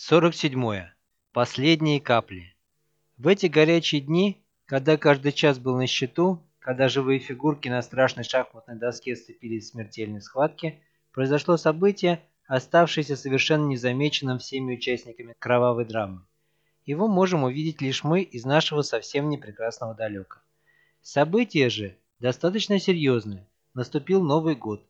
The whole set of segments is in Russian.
47. Последние капли. В эти горячие дни, когда каждый час был на счету, когда живые фигурки на страшной шахматной доске сцепились в смертельной схватке, произошло событие, оставшееся совершенно незамеченным всеми участниками кровавой драмы. Его можем увидеть лишь мы из нашего совсем непрекрасного далека. Событие же достаточно серьезное. Наступил Новый год,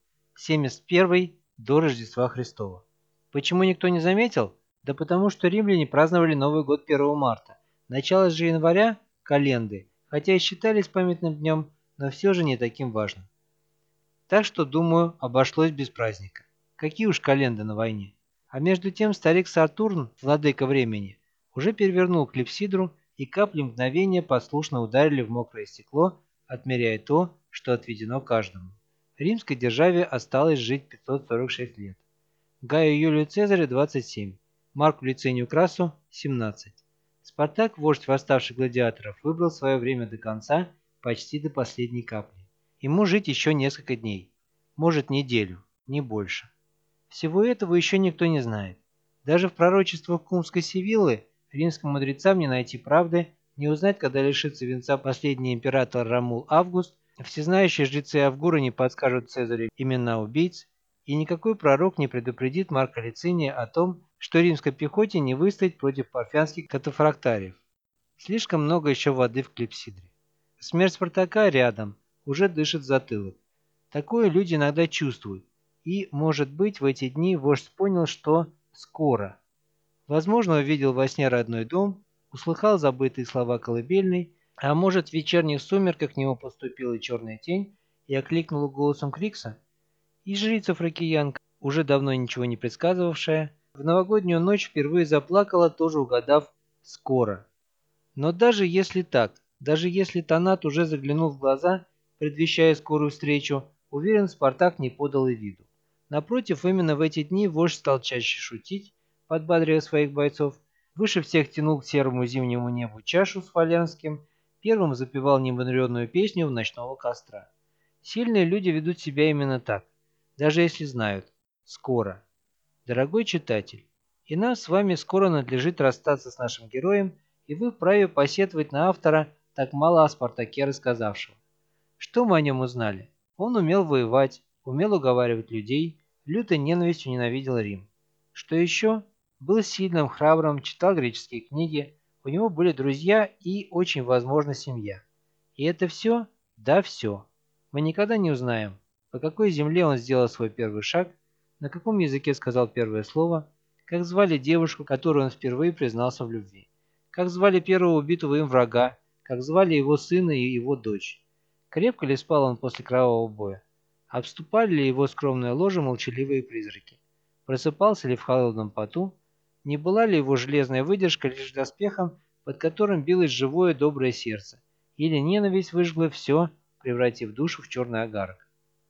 71-й до Рождества Христова. Почему никто не заметил? Да потому что римляне праздновали Новый год 1 марта. Начало же января – календы, хотя и считались памятным днем, но все же не таким важным. Так что, думаю, обошлось без праздника. Какие уж календы на войне. А между тем старик Сатурн, владыка времени, уже перевернул клипсидру, и капли мгновения послушно ударили в мокрое стекло, отмеряя то, что отведено каждому. Римской державе осталось жить 546 лет. Гаю Юлию Цезарю 27, Марку Лицинию Красу 17. Спартак, вождь восставших гладиаторов, выбрал свое время до конца, почти до последней капли. Ему жить еще несколько дней, может неделю, не больше. Всего этого еще никто не знает. Даже в пророчествах Кумской Сивиллы римским мудрецам не найти правды, не узнать, когда лишится венца последний император Ромул Август, всезнающие жрецы Авгура не подскажут Цезарю имена убийц, и никакой пророк не предупредит Марка Лициния о том, что римской пехоте не выстоять против парфянских катафрактариев. Слишком много еще воды в клипсидре. Смерть Спартака рядом, уже дышит затылок. Такое люди иногда чувствуют. И, может быть, в эти дни вождь понял, что скоро. Возможно, увидел во сне родной дом, услыхал забытые слова колыбельной, а может, в вечерних сумерках к нему поступила черная тень и окликнула голосом Крикса. И жрица Фракиянка, уже давно ничего не предсказывавшая, в новогоднюю ночь впервые заплакала, тоже угадав «скоро». Но даже если так, даже если Танат уже заглянул в глаза, предвещая скорую встречу, уверен, Спартак не подал и виду. Напротив, именно в эти дни вождь стал чаще шутить, подбадривая своих бойцов, выше всех тянул к серому зимнему небу чашу с фалянским, первым запевал немудренную песню в ночного костра. Сильные люди ведут себя именно так, даже если знают «скоро». Дорогой читатель, и нам с вами скоро надлежит расстаться с нашим героем, и вы вправе посетовать на автора, так мало о Спартаке рассказавшего. Что мы о нем узнали? Он умел воевать, умел уговаривать людей, лютой ненавистью ненавидел Рим. Что еще? Был сильным, храбрым, читал греческие книги, у него были друзья и, очень возможно, семья. И это все? Да, все. Мы никогда не узнаем, по какой земле он сделал свой первый шаг, на каком языке сказал первое слово, как звали девушку, которую он впервые признался в любви, как звали первого убитого им врага, как звали его сына и его дочь. Крепко ли спал он после кровавого боя? Обступали ли его скромное ложе молчаливые призраки? Просыпался ли в холодном поту? Не была ли его железная выдержка лишь доспехом, под которым билось живое доброе сердце? Или ненависть выжгла все, превратив душу в черный огарок?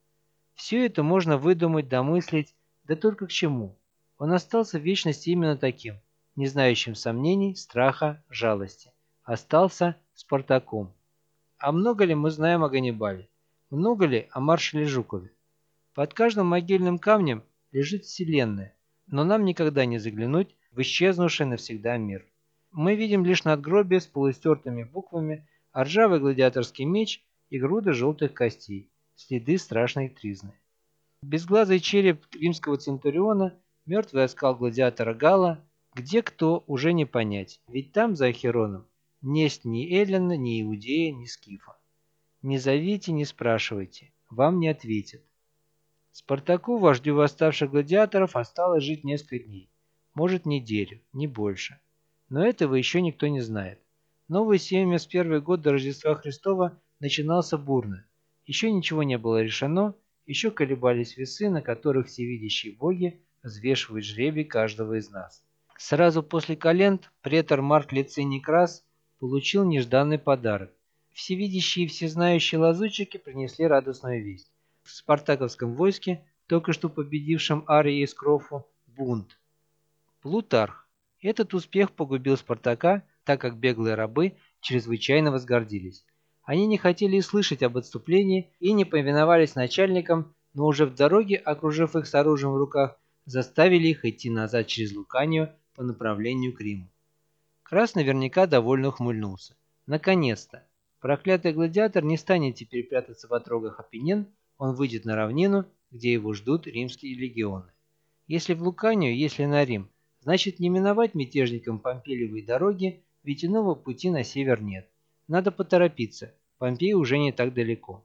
Все это можно выдумать, домыслить, да только к чему? Он остался в вечности именно таким, не знающим сомнений, страха, жалости. Остался Спартаком. А много ли мы знаем о Ганнибале? Много ли о маршале Жукове? Под каждым могильным камнем лежит вселенная, но нам никогда не заглянуть в исчезнувший навсегда мир. Мы видим лишь надгробие с полустертыми буквами, ржавый гладиаторский меч и груды желтых костей, следы страшной тризны. Безглазый череп римского центуриона, мертвый оскал гладиатора Гала, где кто уже не понять, ведь там, за Ахероном, несть ни Эллина, ни Иудея, ни Скифа. Не зовите, не спрашивайте, вам не ответят. Спартаку, вождю восставших гладиаторов, осталось жить несколько дней, может неделю, не больше. Но этого еще никто не знает. Новый 71 год до Рождества Христова начинался бурно. Еще ничего не было решено, еще колебались весы, на которых всевидящие боги взвешивают жребий каждого из нас. Сразу после календ претор Марк Лициний Крас получил нежданный подарок. Всевидящие и всезнающие лазутчики принесли радостную весть. В спартаковском войске, только что победившем Арии и Скрофу, бунт. Плутарх. Этот успех погубил Спартака, так как беглые рабы чрезвычайно возгордились. Они не хотели и слышать об отступлении и не повиновались начальникам, но уже в дороге, окружив их с оружием в руках, заставили их идти назад через Луканию по направлению к Риму. Крас наверняка довольно ухмыльнулся. Наконец-то! Проклятый гладиатор не станет теперь прятаться в отрогах Апеннин, он выйдет на равнину, где его ждут римские легионы. Если в Луканию, если на Рим, значит не миновать мятежникам Помпилиевой дороги, ведь иного пути на север нет. Надо поторопиться, Помпей уже не так далеко.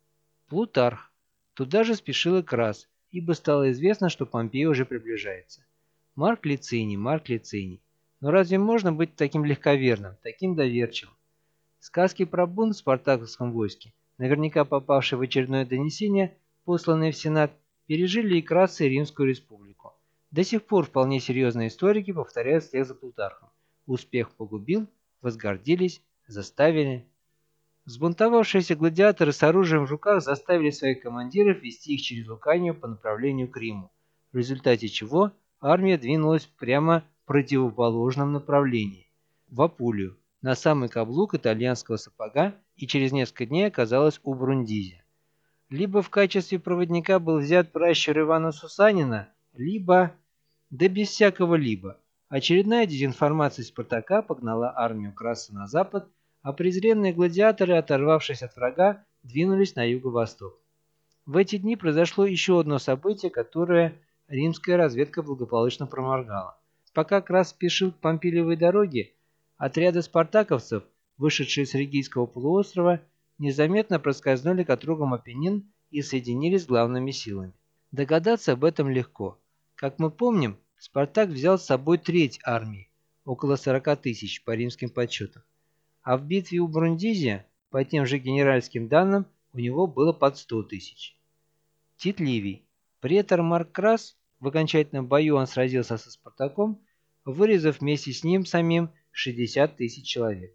Плутарх. Туда же спешил и Крас, ибо стало известно, что Помпей уже приближается. Марк Лициний. Но разве можно быть таким легковерным, таким доверчивым? Сказки про бунт в спартаковском войске, наверняка попавшие в очередное донесение, посланное в Сенат, пережили и Краса, и Римскую республику. До сих пор вполне серьезные историки повторяют след за Плутархом. Успех погубил, возгордились, заставили. Взбунтовавшиеся гладиаторы с оружием в руках заставили своих командиров вести их через Луканию по направлению к Риму, в результате чего армия двинулась прямо в противоположном направлении, в Апулию, на самый каблук итальянского сапога, и через несколько дней оказалась у Брундизи. Либо в качестве проводника был взят пращур Ивана Сусанина, либо... да без всякого либо. Очередная дезинформация Спартака погнала армию Краса на запад, а презренные гладиаторы, оторвавшись от врага, двинулись на юго-восток. В эти дни произошло еще одно событие, которое римская разведка благополучно проморгала. Пока Крас спешил к Помпилиевой дороге, отряды спартаковцев, вышедшие с Регийского полуострова, незаметно проскользнули к отрогам Апеннин и соединились с главными силами. Догадаться об этом легко. Как мы помним, Спартак взял с собой треть армии, около 40 тысяч по римским подсчетам. А в битве у Брундизия, по тем же генеральским данным, у него было под 100 тысяч. Тит Ливий. Претор Марк Крас, в окончательном бою он сразился со Спартаком, вырезав вместе с ним самим 60 тысяч человек.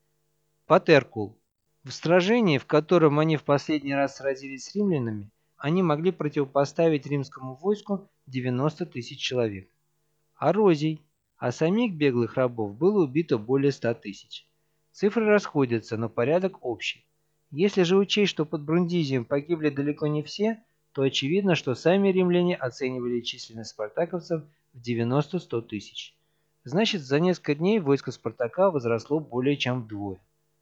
Патеркул. В сражении, в котором они в последний раз сразились с римлянами, они могли противопоставить римскому войску 90 тысяч человек. Арозий. А самих беглых рабов было убито более 100 тысяч. Цифры расходятся, но порядок общий. Если же учесть, что под Брундизием погибли далеко не все, то очевидно, что сами римляне оценивали численность спартаковцев в 90-100 тысяч. Значит, за несколько дней войско Спартака возросло более чем вдвое.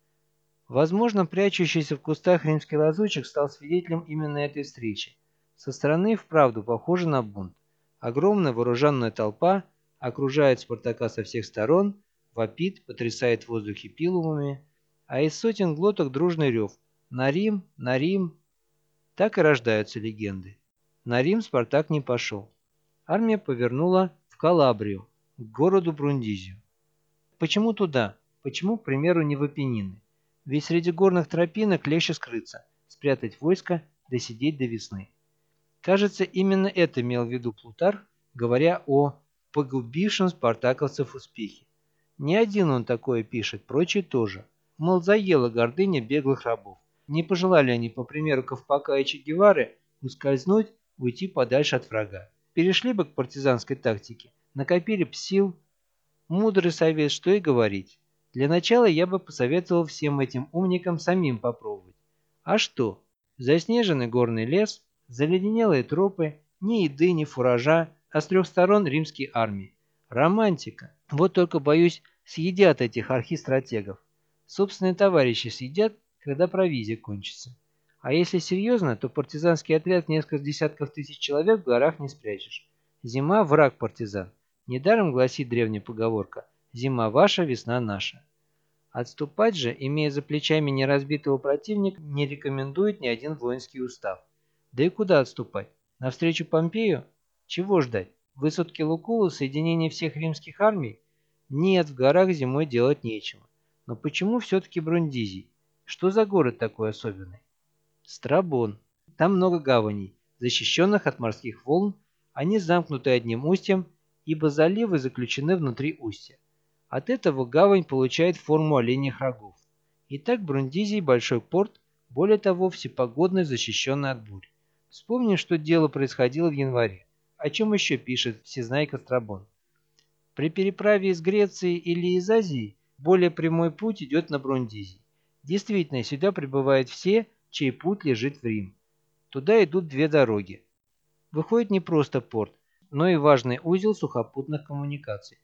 Возможно, прячущийся в кустах римский лазутчик стал свидетелем именно этой встречи. Со стороны вправду похоже на бунт. Огромная вооруженная толпа окружает Спартака со всех сторон, вопит, потрясает в воздухе пилумами, а из сотен глоток дружный рев «На Рим! На Рим!». Так и рождаются легенды. На Рим Спартак не пошел. Армия повернула в Калабрию, к городу Брундизию. Почему туда? Почему, к примеру, не в Апеннины? Ведь среди горных тропинок легче скрыться, спрятать войско, досидеть до весны. Кажется, именно это имел в виду Плутарх, говоря о погубившем спартаковцев успехе. Не один он такое пишет, прочие тоже. Мол, заела гордыня беглых рабов. Не пожелали они, по примеру Ковпака и Че Гевары, ускользнуть, уйти подальше от врага. Перешли бы к партизанской тактике, накопили б сил. Мудрый совет, что и говорить. Для начала я бы посоветовал всем этим умникам самим попробовать. А что? Заснеженный горный лес, заледенелые тропы, ни еды, ни фуража, а с 3 сторон римские армии. Романтика. Вот только, боюсь, съедят этих архистратегов. Собственные товарищи съедят, когда провизия кончится. А если серьезно, то партизанский отряд в несколько десятков тысяч человек в горах не спрячешь. Зима – враг партизан. Недаром гласит древняя поговорка «Зима ваша, весна наша». Отступать же, имея за плечами неразбитого противника, не рекомендует ни один воинский устав. Да и куда отступать? Навстречу Помпею? Чего ждать? Высадки Лукула, соединение всех римских армий? Нет, в горах зимой делать нечего. Но почему все-таки Брундизий? Что за город такой особенный? Страбон. Там много гаваней, защищенных от морских волн, они замкнуты одним устьем, ибо заливы заключены внутри устья. От этого гавань получает форму оленьих рогов. Итак, Брундизий – большой порт, более того, всепогодный, защищенный от бурь. Вспомним, что дело происходило в январе. О чем еще пишет всезнайка Страбон? При переправе из Греции или из Азии более прямой путь идет на Брундизий. Действительно, сюда прибывают все, чей путь лежит в Рим. Туда идут две дороги. Выходит не просто порт, но и важный узел сухопутных коммуникаций.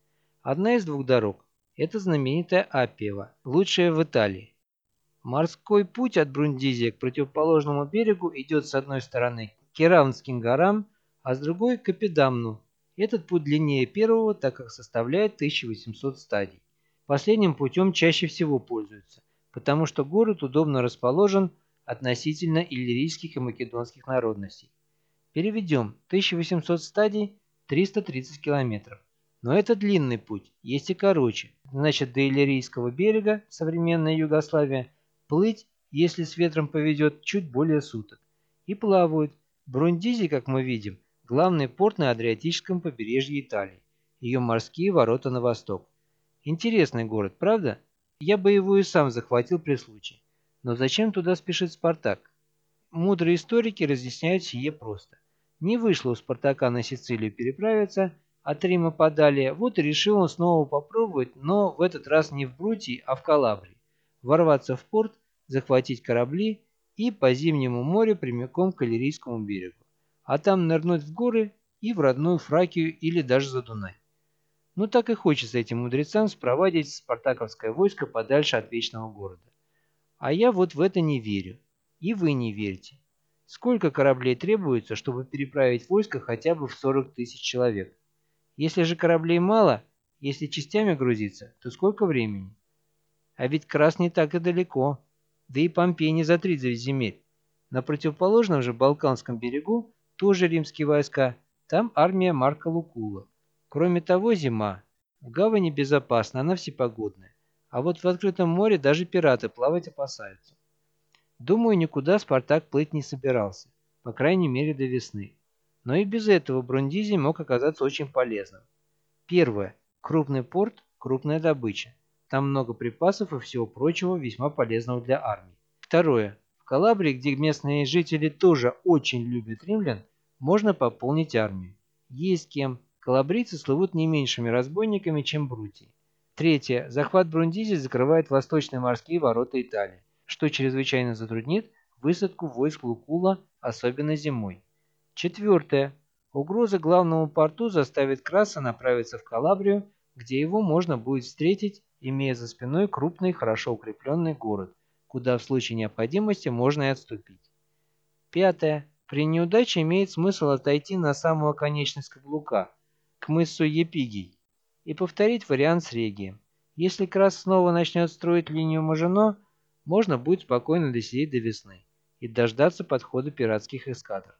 Одна из двух дорог – это знаменитая Аппиева, лучшая в Италии. Морской путь от Брундизия к противоположному берегу идет с одной стороны к Керавнским горам, а с другой – к Эпидамну. Этот путь длиннее первого, так как составляет 1800 стадий. Последним путем чаще всего пользуются, потому что город удобно расположен относительно иллирийских и македонских народностей. Переведем: 1800 стадий – 330 километров. Но это длинный путь, есть и короче. Значит, до Иллирийского берега, современная Югославия, плыть, если с ветром поведет, чуть более суток. И плавают. Брундизи, как мы видим, главный порт на Адриатическом побережье Италии. Ее морские ворота на восток. Интересный город, правда? Я бы его и сам захватил при случае. Но зачем туда спешит Спартак? Мудрые историки разъясняют сие просто. Не вышло у Спартака на Сицилию переправиться, от Рима подали, вот и решил он снова попробовать, но в этот раз не в Брутии, а в Калабрии. Ворваться в порт, захватить корабли и по Зимнему морю прямиком к Иллирийскому берегу. А там нырнуть в горы и в родную Фракию или даже за Дунай. Ну так и хочется этим мудрецам спровадить спартаковское войско подальше от вечного города. А я вот в это не верю. И вы не верьте. Сколько кораблей требуется, чтобы переправить войско хотя бы в 40 тысяч человек? Если же кораблей мало, если частями грузиться, то сколько времени? А ведь Крас не так и далеко. Да и Помпей не за 30 земель. На противоположном же Балканском берегу тоже римские войска, там армия Марка Лукула. Кроме того, зима. В гавани безопасно, она всепогодная. А вот в открытом море даже пираты плавать опасаются. Думаю, никуда Спартак плыть не собирался, по крайней мере до весны. Но и без этого Брундизи мог оказаться очень полезным. Первое. Крупный порт, крупная добыча. Там много припасов и всего прочего весьма полезного для армии. Второе. В Калабрии, где местные жители тоже очень любят римлян, можно пополнить армию. Есть кем. Калабрийцы слывут не меньшими разбойниками, чем Брутии. Третье. Захват Брундизи закрывает восточные морские ворота Италии, что чрезвычайно затруднит высадку войск Лукула, особенно зимой. Четвертое. Угроза главному порту заставит Краса направиться в Калабрию, где его можно будет встретить, имея за спиной крупный, хорошо укрепленный город, куда в случае необходимости можно и отступить. Пятое. При неудаче имеет смысл отойти на самую оконечность каблука, к мысу Епигий, и повторить вариант с Регием. Если Крас снова начнет строить линию Мажино, можно будет спокойно досидеть до весны и дождаться подхода пиратских эскадр.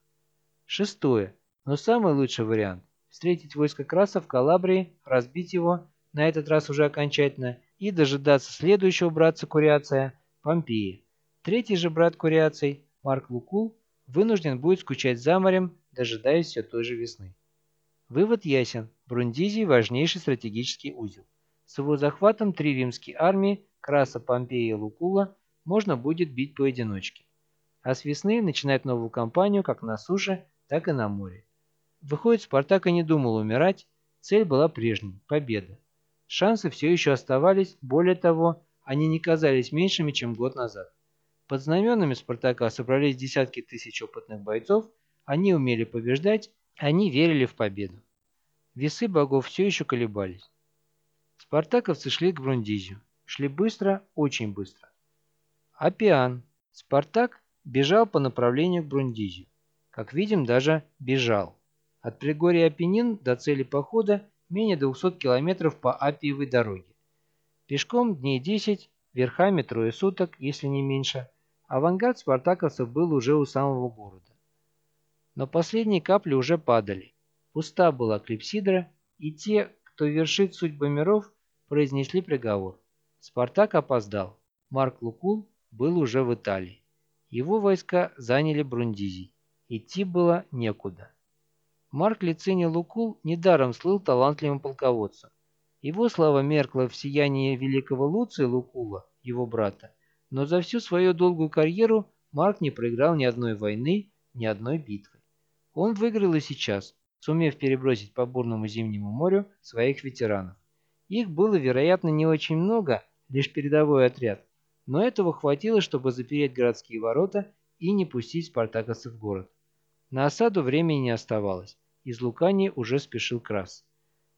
Шестое. Но самый лучший вариант – встретить войско Краса в Калабрии, разбить его, на этот раз уже окончательно, и дожидаться следующего братца Куриация – Помпеи. Третий же брат Куриаций, Марк Лукул, вынужден будет скучать за морем, дожидаясь все той же весны. Вывод ясен. Брундизий – важнейший стратегический узел. С его захватом три римские армии – Краса, Помпея и Лукула – можно будет бить поодиночке. А с весны начинать новую кампанию как на суше, так и на море. Выходит, Спартак и не думал умирать, цель была прежней – победа. Шансы все еще оставались, более того, они не казались меньшими, чем год назад. Под знаменами Спартака собрались десятки тысяч опытных бойцов, они умели побеждать, они верили в победу. Весы богов все еще колебались. Спартаковцы шли к Брундизию. Шли быстро, очень быстро. Аппиан. Спартак бежал по направлению к Брундизию. Как видим, даже бежал. От предгорья Апеннин до цели похода менее 200 километров по Аппиевой дороге. Пешком дней 10, верхами трое суток, если не меньше. Авангард спартаковцев был уже у самого города. Но последние капли уже падали. Пуста была клипсидра, и те, кто вершит судьбы миров, произнесли приговор. Спартак опоздал. Марк Лукул был уже в Италии. Его войска заняли Брундизий. Идти было некуда. Марк Лициний Лукул недаром слыл талантливым полководцем. Его слава меркла в сиянии великого Луция Лукула, его брата, но за всю свою долгую карьеру Марк не проиграл ни одной войны, ни одной битвы. Он выиграл и сейчас, сумев перебросить по бурному Зимнему морю своих ветеранов. Их было, вероятно, не очень много, лишь передовой отряд, но этого хватило, чтобы запереть городские ворота и не пустить спартаковцев в город. На осаду времени не оставалось, из Лукании уже спешил Крас.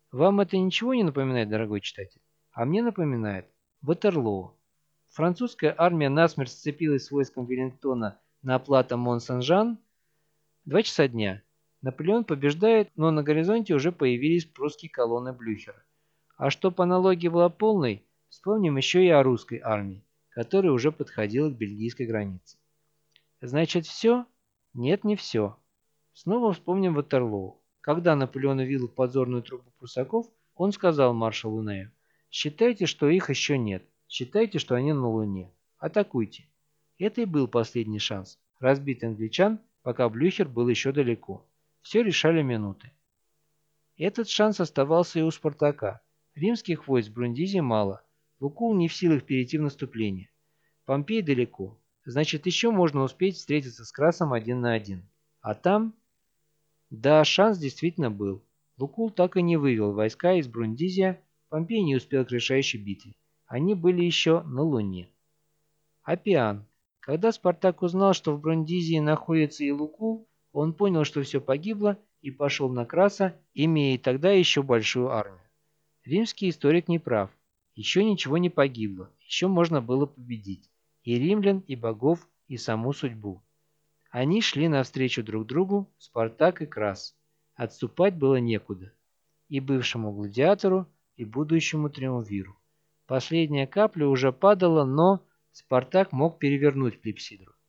Вам это ничего не напоминает, дорогой читатель? А мне напоминает Ватерлоо. Французская армия насмерть сцепилась с войском Веллингтона на плато Мон-Сен-Жан. 2 часа дня. Наполеон побеждает, но на горизонте уже появились прусские колонны Блюхера. А чтоб аналогия была полной, вспомним еще и о русской армии, которая уже подходила к бельгийской границе. Значит, все? Нет, не все. Снова вспомним Ватерлоо. Когда Наполеон увидел подзорную трубу прусаков, он сказал маршалу Нею: «Считайте, что их еще нет. Считайте, что они на Луне. Атакуйте». Это и был последний шанс разбить англичан, пока Блюхер был еще далеко. Все решали минуты. Этот шанс оставался и у Спартака. Римских войск в Брундизе мало. Лукул не в силах перейти в наступление. Помпей далеко. Значит, еще можно успеть встретиться с Красом 1 на 1. А там... Да, шанс действительно был. Лукул так и не вывел войска из Брундизия, Помпей не успел к решающей битве. Они были еще на Луне. Аппиан. Когда Спартак узнал, что в Брундизии находится и Лукул, он понял, что все погибло, и пошел на Краса, имея тогда еще большую армию. Римский историк не прав. Еще ничего не погибло, еще можно было победить. И римлян, и богов, и саму судьбу. Они шли навстречу друг другу, Спартак и Крас. Отступать было некуда. И бывшему гладиатору, и будущему триумвиру. Последняя капля уже падала, но Спартак мог перевернуть клипсидру.